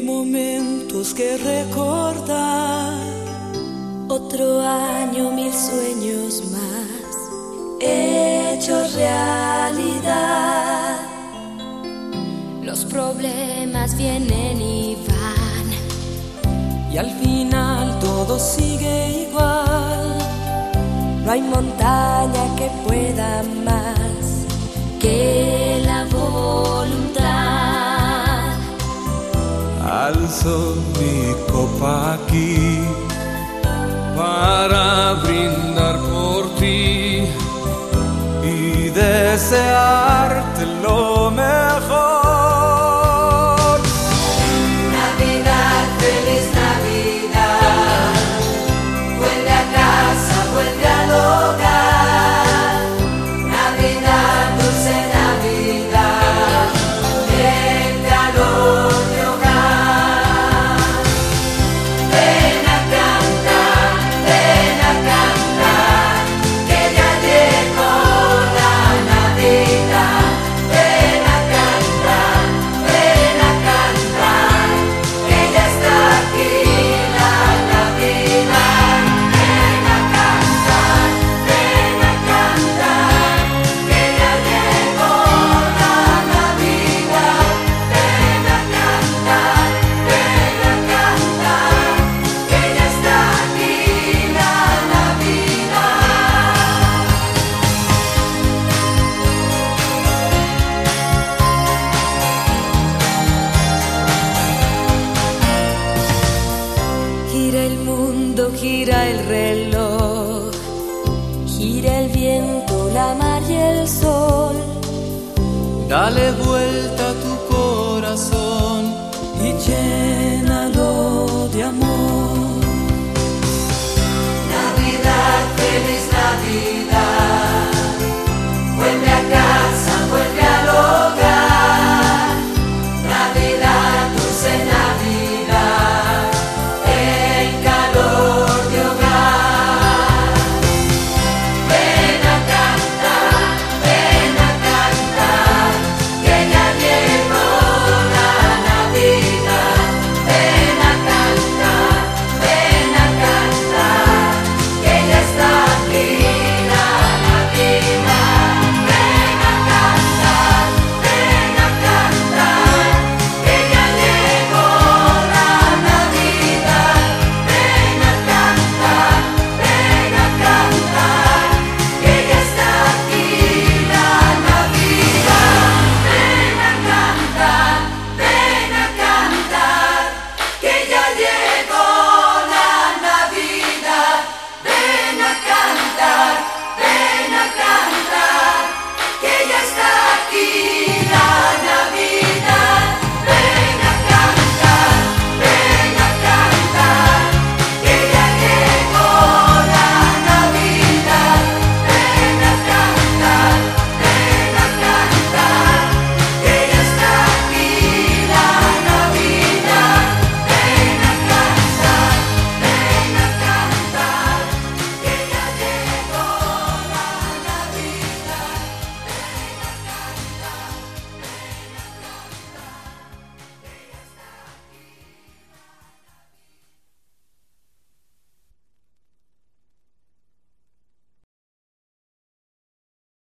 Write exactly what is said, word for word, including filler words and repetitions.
momentos que recordar. Otro año, mil sueños más, hechos realidad. Los problemas vienen y van, y al final todo sigue igual. No hay montaña que pueda más que la voluntad. Alzo mi copa aquí para brindar por ti y desearte lo mejor. Navidad, feliz Navidad, vuelve a casa, vuelve al hogar. Navidad, dulce Navidad, en calor de hogar. Ven a cantar, ven a cantar, que ya llegó la Navidad. Ven a cantar, ven a cantar, que ya está aquí la Navidad. Ven a cantar, ven a cantar, que ya llegó la Navidad. Ven a cantar, ven a cantar, que ya está aquí la Navidad. gira el mundo, gira el reloj, gira el viento, la mar y el sol. Dale